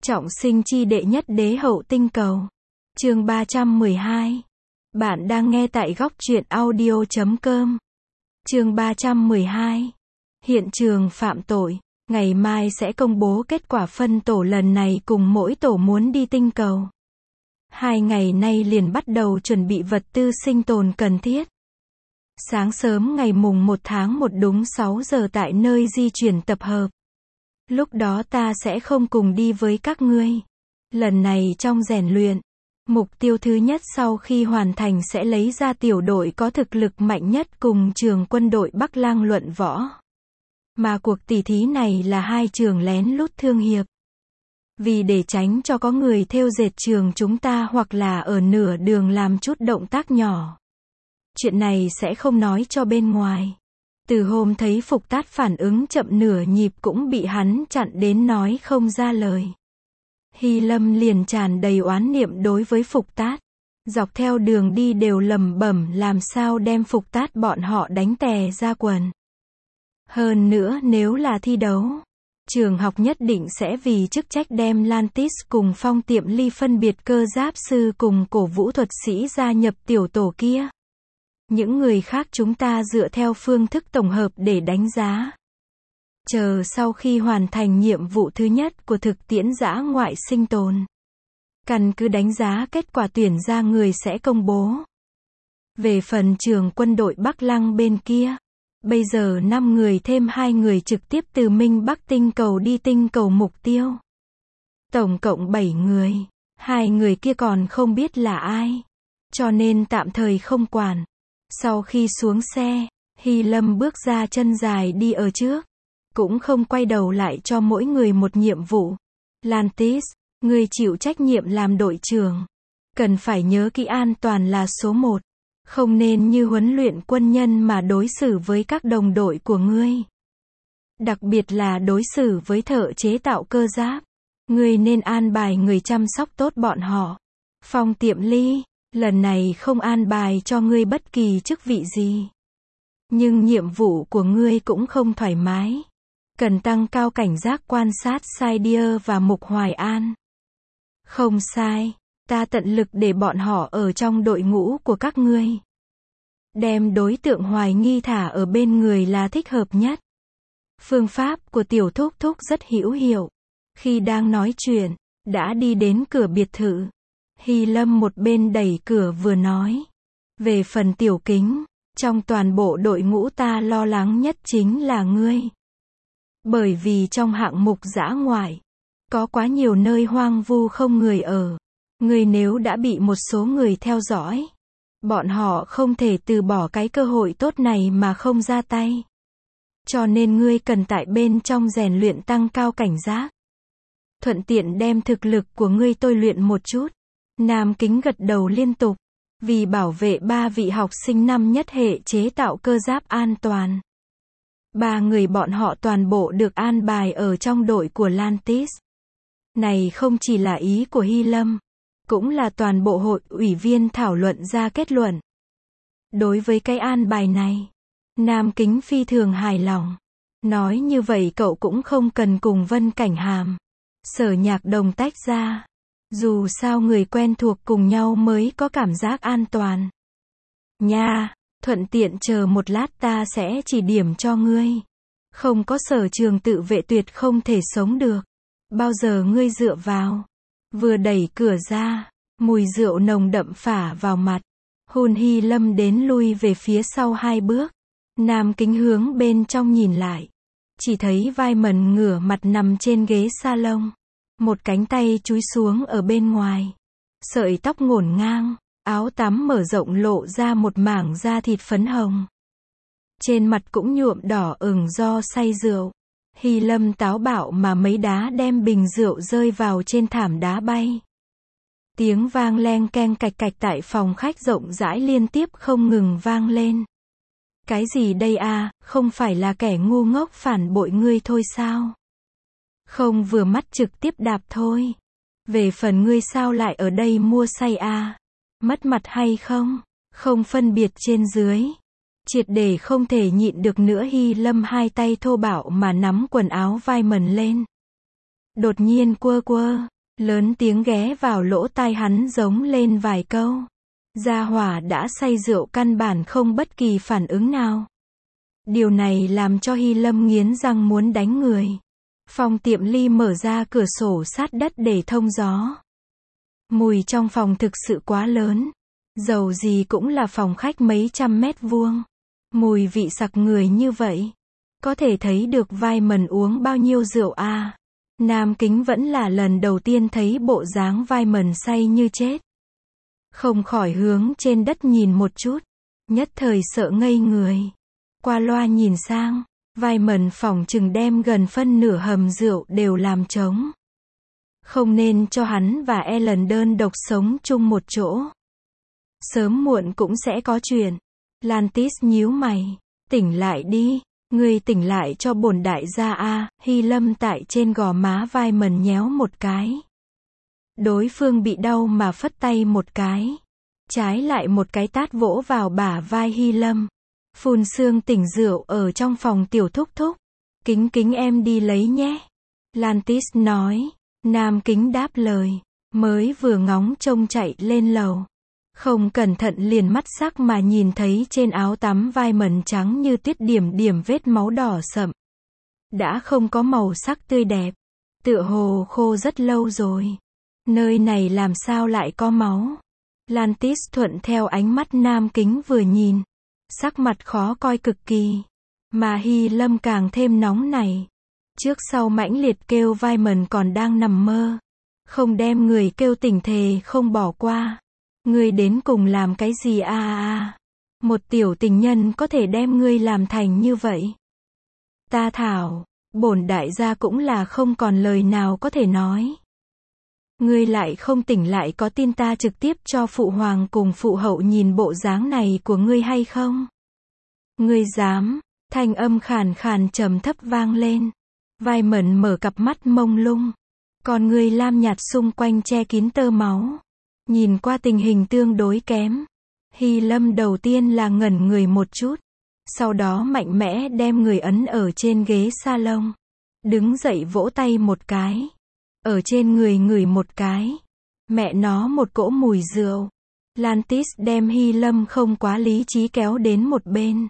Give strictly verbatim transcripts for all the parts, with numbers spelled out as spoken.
Trọng sinh chi đệ nhất đế hậu tinh cầu. Chương ba trăm mười hai. Bạn đang nghe tại góc truyện audio chấm com. Chương ba trăm mười hai. Hiện trường phạm tội. Ngày mai sẽ công bố kết quả phân tổ lần này cùng mỗi tổ muốn đi tinh cầu. Hai ngày nay liền bắt đầu chuẩn bị vật tư sinh tồn cần thiết. Sáng sớm ngày mùng một tháng một đúng sáu giờ tại nơi di chuyển tập hợp. Lúc đó ta sẽ không cùng đi với các ngươi. Lần này trong rèn luyện, mục tiêu thứ nhất sau khi hoàn thành sẽ lấy ra tiểu đội có thực lực mạnh nhất cùng trường quân đội Bắc Lang luận võ. Mà cuộc tỉ thí này là hai trường lén lút thương hiệp. Vì để tránh cho có người thêu dệt trường chúng ta hoặc là ở nửa đường làm chút động tác nhỏ. Chuyện này sẽ không nói cho bên ngoài. Từ hôm thấy Phục Tát phản ứng chậm nửa nhịp cũng bị hắn chặn đến nói không ra lời. Hy Lâm liền tràn đầy oán niệm đối với Phục Tát. Dọc theo đường đi đều lẩm bẩm làm sao đem Phục Tát bọn họ đánh tè ra quần. Hơn nữa nếu là thi đấu, trường học nhất định sẽ vì chức trách đem Lantis cùng Phong Tiệm Ly phân biệt cơ giáp sư cùng cổ vũ thuật sĩ gia nhập tiểu tổ kia. Những người khác chúng ta dựa theo phương thức tổng hợp để đánh giá. Chờ sau khi hoàn thành nhiệm vụ thứ nhất của thực tiễn dã ngoại sinh tồn. Căn cứ đánh giá kết quả tuyển ra người sẽ công bố. Về phần trường quân đội Bắc Lăng bên kia, bây giờ năm người thêm hai người trực tiếp từ Minh Bắc tinh cầu đi tinh cầu mục tiêu. Tổng cộng bảy người, hai người kia còn không biết là ai, cho nên tạm thời không quản. Sau khi xuống xe, Hy Lâm bước ra chân dài đi ở trước, cũng không quay đầu lại cho mỗi người một nhiệm vụ. Lantis, người chịu trách nhiệm làm đội trưởng. Cần phải nhớ kỹ an toàn là số một. Không nên như huấn luyện quân nhân mà đối xử với các đồng đội của ngươi. Đặc biệt là đối xử với thợ chế tạo cơ giáp. Ngươi nên an bài người chăm sóc tốt bọn họ. Phong Tiệm Ly, lần này không an bài cho ngươi bất kỳ chức vị gì. Nhưng nhiệm vụ của ngươi cũng không thoải mái. Cần tăng cao cảnh giác quan sát Saidia và Mục Hoài An. Không sai, ta tận lực để bọn họ ở trong đội ngũ của các ngươi. Đem đối tượng hoài nghi thả ở bên người là thích hợp nhất. Phương pháp của tiểu thúc thúc rất hữu hiệu. Khi đang nói chuyện, đã đi đến cửa biệt thự. Hy Lâm một bên đẩy cửa vừa nói. Về phần Tiểu Kính, trong toàn bộ đội ngũ ta lo lắng nhất chính là ngươi. Bởi vì trong hạng mục dã ngoại, có quá nhiều nơi hoang vu không người ở. Ngươi nếu đã bị một số người theo dõi, bọn họ không thể từ bỏ cái cơ hội tốt này mà không ra tay. Cho nên ngươi cần tại bên trong rèn luyện tăng cao cảnh giác. Thuận tiện đem thực lực của ngươi tôi luyện một chút. Nam Kính gật đầu liên tục. Vì bảo vệ ba vị học sinh năm nhất hệ chế tạo cơ giáp an toàn. Ba người bọn họ toàn bộ được an bài ở trong đội của Lantis. Này không chỉ là ý của Hy Lâm, cũng là toàn bộ hội ủy viên thảo luận ra kết luận. Đối với cái an bài này, Nam Kính phi thường hài lòng. Nói như vậy cậu cũng không cần cùng Vân Cảnh Hàm, Sở Nhạc Đồng tách ra. Dù sao người quen thuộc cùng nhau mới có cảm giác an toàn. Nha, thuận tiện chờ một lát ta sẽ chỉ điểm cho ngươi. Không có sở trường tự vệ tuyệt không thể sống được. Bao giờ ngươi dựa vào. Vừa đẩy cửa ra, mùi rượu nồng đậm phả vào mặt. Hun Hy Lâm đến lui về phía sau hai bước. Nam Kính hướng bên trong nhìn lại. Chỉ thấy vai mần ngửa mặt nằm trên ghế salon. Một cánh tay chúi xuống ở bên ngoài. Sợi tóc ngổn ngang, áo tắm mở rộng lộ ra một mảng da thịt phấn hồng. Trên mặt cũng nhuộm đỏ ửng do say rượu. Hy Lâm táo bạo mà mấy đá đem bình rượu rơi vào trên thảm đá bay. Tiếng vang leng keng cạch cạch tại phòng khách rộng rãi liên tiếp không ngừng vang lên. Cái gì đây à, không phải là kẻ ngu ngốc phản bội ngươi thôi sao? Không vừa mắt trực tiếp đạp thôi. Về phần ngươi sao lại ở đây mua say à? Mất mặt hay không? Không phân biệt trên dưới. Triệt để không thể nhịn được nữa Hy Lâm hai tay thô bạo mà nắm quần áo vai mần lên. Đột nhiên quơ quơ, Lớn tiếng ghé vào lỗ tai hắn giống lên vài câu. Gia hỏa đã say rượu căn bản không bất kỳ phản ứng nào. Điều này làm cho Hy Lâm nghiến răng muốn đánh người. Phòng tiệm ly mở ra cửa sổ sát đất để thông gió. Mùi trong phòng thực sự quá lớn. Dầu gì cũng là phòng khách mấy trăm mét vuông. Mùi vị sặc người như vậy. Có thể thấy được Wyman uống bao nhiêu rượu à. Nam Kính vẫn là lần đầu tiên thấy bộ dáng Wyman say như chết. Không khỏi hướng trên đất nhìn một chút. Nhất thời sợ ngây người. Qua loa nhìn sang. Wyman phỏng chừng đem gần phân nửa hầm rượu đều làm trống. Không nên cho hắn và Ellen đơn độc sống chung một chỗ. Sớm muộn cũng sẽ có chuyện. Lantis nhíu mày. Tỉnh lại đi. Ngươi tỉnh lại cho bổn đại gia a. Hy Lâm tại trên gò má Wyman nhéo một cái. Đối phương bị đau mà phất tay một cái. Trái lại một cái tát vỗ vào bả vai Hy Lâm. Phun sương tỉnh rượu ở trong phòng tiểu thúc thúc. Kính kính em đi lấy nhé. Lantis nói. Nam Kính đáp lời. Mới vừa ngóng trông chạy lên lầu. Không cẩn thận liền mắt sắc mà nhìn thấy trên áo tắm Wyman trắng như tuyết điểm điểm vết máu đỏ sậm. Đã không có màu sắc tươi đẹp. Tựa hồ khô rất lâu rồi. Nơi này làm sao lại có máu? Lantis thuận theo ánh mắt Nam Kính vừa nhìn. Sắc mặt khó coi cực kỳ. Mà Hy Lâm càng thêm nóng này. Trước sau mãnh liệt kêu Wyman còn đang nằm mơ. Không đem người kêu tỉnh thề không bỏ qua. Ngươi đến cùng làm cái gì a à à. Một tiểu tình nhân có thể đem ngươi làm thành như vậy. Ta thảo, bổn đại gia cũng là không còn lời nào có thể nói. Ngươi lại không tỉnh lại có tin ta trực tiếp cho phụ hoàng cùng phụ hậu nhìn bộ dáng này của ngươi hay không? Ngươi dám, thanh âm khàn khàn trầm thấp vang lên. Wyman mở cặp mắt mông lung. Còn ngươi lam nhạt xung quanh che kín tơ máu. Nhìn qua tình hình tương đối kém. Hy Lâm đầu tiên là ngẩn người một chút. Sau đó mạnh mẽ đem người ấn ở trên ghế salon. Đứng dậy vỗ tay một cái. Ở trên người ngửi một cái. Mẹ nó một cỗ mùi rượu. Lantis đem Hy Lâm không quá lý trí kéo đến một bên.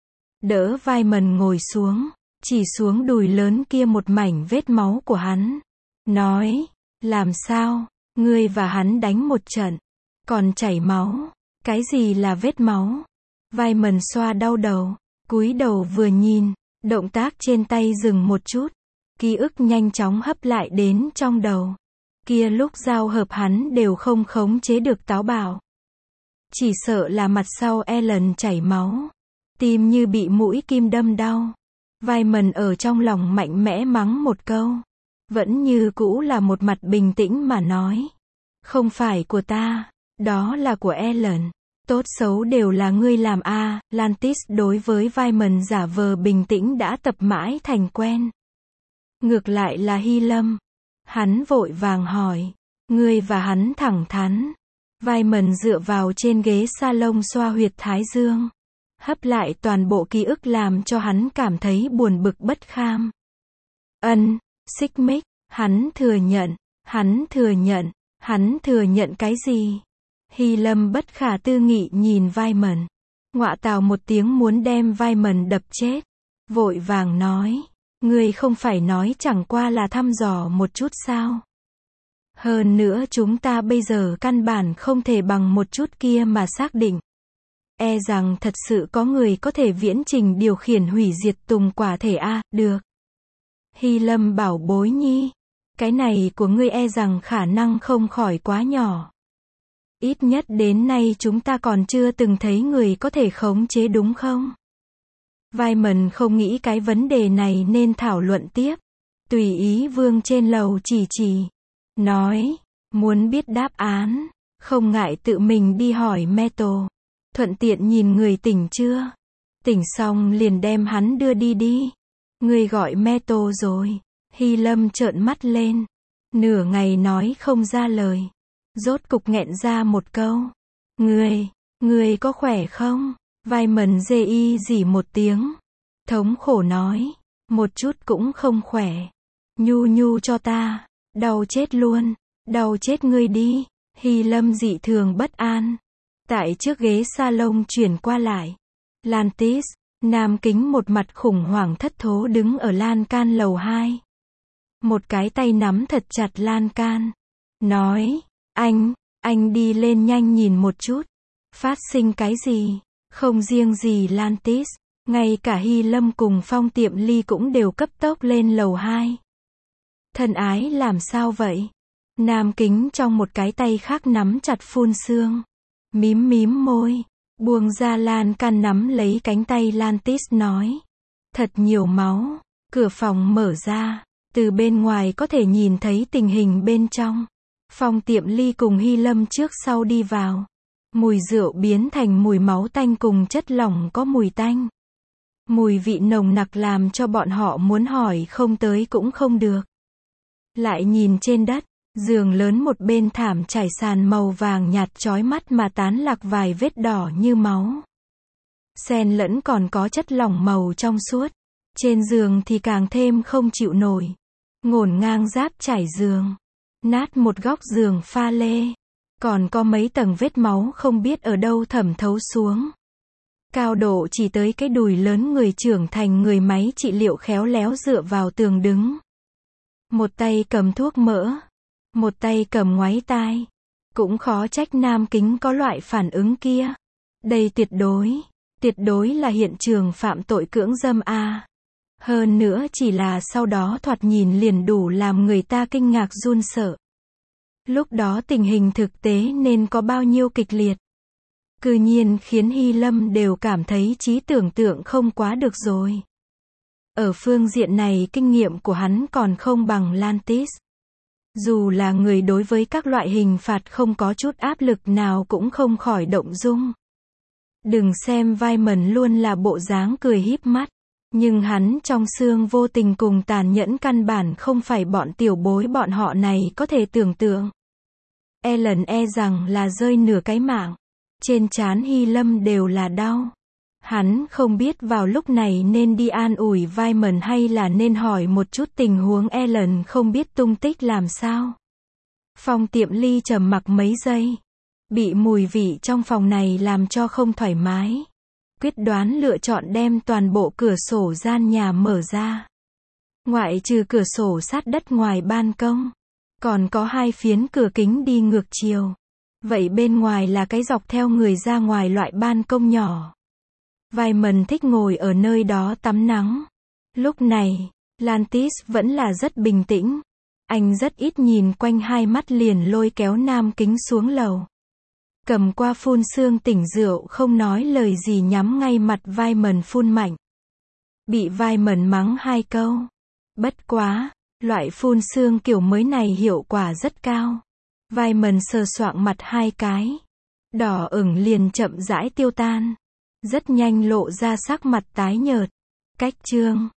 Đỡ Wyman ngồi xuống. Chỉ xuống đùi lớn kia một mảnh vết máu của hắn. Nói. Làm sao? Ngươi và hắn đánh một trận. Còn chảy máu. Cái gì là vết máu? Wyman xoa đau đầu. Cúi đầu vừa nhìn. Động tác trên tay dừng một chút. Ký ức nhanh chóng hấp lại đến trong đầu. Kia lúc giao hợp hắn đều không khống chế được táo bạo. Chỉ sợ là mặt sau Ellen chảy máu. Tim như bị mũi kim đâm đau. Wyman ở trong lòng mạnh mẽ mắng một câu. Vẫn như cũ là một mặt bình tĩnh mà nói. Không phải của ta. Đó là của Ellen. Tốt xấu đều là ngươi làm a. À. Lantis đối với Wyman giả vờ bình tĩnh đã tập mãi thành quen. Ngược lại là Hy Lâm. Hắn vội vàng hỏi. Ngươi và hắn thẳng thắn. Wyman dựa vào trên ghế salon xoa huyệt thái dương. Hấp lại toàn bộ ký ức làm cho hắn cảm thấy buồn bực bất kham. Ân, xích mích, hắn thừa nhận, hắn thừa nhận, hắn thừa nhận cái gì? Hy Lâm bất khả tư nghị nhìn Wyman. Ngọa tào một tiếng muốn đem Wyman đập chết. Vội vàng nói. Ngươi không phải nói chẳng qua là thăm dò một chút sao? Hơn nữa chúng ta bây giờ căn bản không thể bằng một chút kia mà xác định. E rằng thật sự có người có thể viễn trình điều khiển hủy diệt tùng quả thể a, à, được. Hy Lâm bảo bối nhi. Cái này của ngươi e rằng khả năng không khỏi quá nhỏ. Ít nhất đến nay chúng ta còn chưa từng thấy người có thể khống chế đúng không? Wyman không nghĩ cái vấn đề này nên thảo luận tiếp. Tùy ý vương trên lầu chỉ chỉ. Nói, muốn biết đáp án, không ngại tự mình đi hỏi Metal. Thuận tiện nhìn người tỉnh chưa? Tỉnh xong liền đem hắn đưa đi đi. Người gọi Metal rồi. Hy Lâm trợn mắt lên. Nửa ngày nói không ra lời. Rốt cục nghẹn ra một câu. Người, người có khỏe không? Wyman dê y dỉ một tiếng. Thống khổ nói. Một chút cũng không khỏe. Nhu nhu cho ta. Đau chết luôn. Đau chết ngươi đi. Hy Lâm dị thường bất an. Tại trước ghế salon chuyển qua lại. Lantis, Nam Kính một mặt khủng hoảng thất thố đứng ở lan can lầu hai. Một cái tay nắm thật chặt lan can. Nói, anh, anh đi lên nhanh nhìn một chút. Phát sinh cái gì? Không riêng gì Lantis, ngay cả Hy Lâm cùng Phong Tiệm Ly cũng đều cấp tốc lên lầu hai. Thân ái làm sao vậy? Nam Kính trong một cái tay khác nắm chặt phun sương. Mím mím môi, buông ra lan can nắm lấy cánh tay Lantis nói. Thật nhiều máu. Cửa phòng mở ra. Từ bên ngoài có thể nhìn thấy tình hình bên trong. Phong Tiệm Ly cùng Hy Lâm trước sau đi vào. Mùi rượu biến thành mùi máu tanh cùng chất lỏng có mùi tanh. Mùi vị nồng nặc làm cho bọn họ muốn hỏi không tới cũng không được. Lại nhìn trên đất, giường lớn một bên thảm trải sàn màu vàng nhạt chói mắt mà tán lạc vài vết đỏ như máu. Xen lẫn còn có chất lỏng màu trong suốt. Trên giường thì càng thêm không chịu nổi. Ngổn ngang giáp trải giường. Nát một góc giường pha lê. Còn có mấy tầng vết máu không biết ở đâu thẩm thấu xuống. Cao độ chỉ tới cái đùi lớn người trưởng thành người máy trị liệu khéo léo dựa vào tường đứng. Một tay cầm thuốc mỡ. Một tay cầm ngoáy tai. Cũng khó trách Nam Kính có loại phản ứng kia. Đây tuyệt đối, tuyệt đối là hiện trường phạm tội cưỡng dâm a. Hơn nữa chỉ là sau đó thoạt nhìn liền đủ làm người ta kinh ngạc run sợ. Lúc đó tình hình thực tế nên có bao nhiêu kịch liệt. Cư nhiên khiến Hy Lâm đều cảm thấy trí tưởng tượng không quá được rồi. Ở phương diện này kinh nghiệm của hắn còn không bằng Lantis. Dù là người đối với các loại hình phạt không có chút áp lực nào cũng không khỏi động dung. Đừng xem Wyman luôn là bộ dáng cười híp mắt. Nhưng hắn trong xương vô tình cùng tàn nhẫn căn bản không phải bọn tiểu bối bọn họ này có thể tưởng tượng. Ellen e rằng là rơi nửa cái mạng. Trên trán Hy Lâm đều là đau. Hắn không biết vào lúc này nên đi an ủi Wyman hay là nên hỏi một chút tình huống Ellen không biết tung tích làm sao. Phong Tiệm Ly trầm mặc mấy giây. Bị mùi vị trong phòng này làm cho không thoải mái. Quyết đoán lựa chọn đem toàn bộ cửa sổ gian nhà mở ra. Ngoại trừ cửa sổ sát đất ngoài ban công. Còn có hai phiến cửa kính đi ngược chiều. Vậy bên ngoài là cái dọc theo người ra ngoài loại ban công nhỏ. Wyman thích ngồi ở nơi đó tắm nắng. Lúc này, Lantis vẫn là rất bình tĩnh. Anh rất ít nhìn quanh hai mắt liền lôi kéo Nam Kính xuống lầu. Cầm qua phun sương tỉnh rượu không nói lời gì nhắm ngay mặt Wyman phun mạnh. Bị Wyman mắng hai câu. Bất quá, loại phun sương kiểu mới này hiệu quả rất cao. Wyman sờ soạng mặt hai cái. Đỏ ửng liền chậm rãi tiêu tan. Rất nhanh lộ ra sắc mặt tái nhợt. Cách chương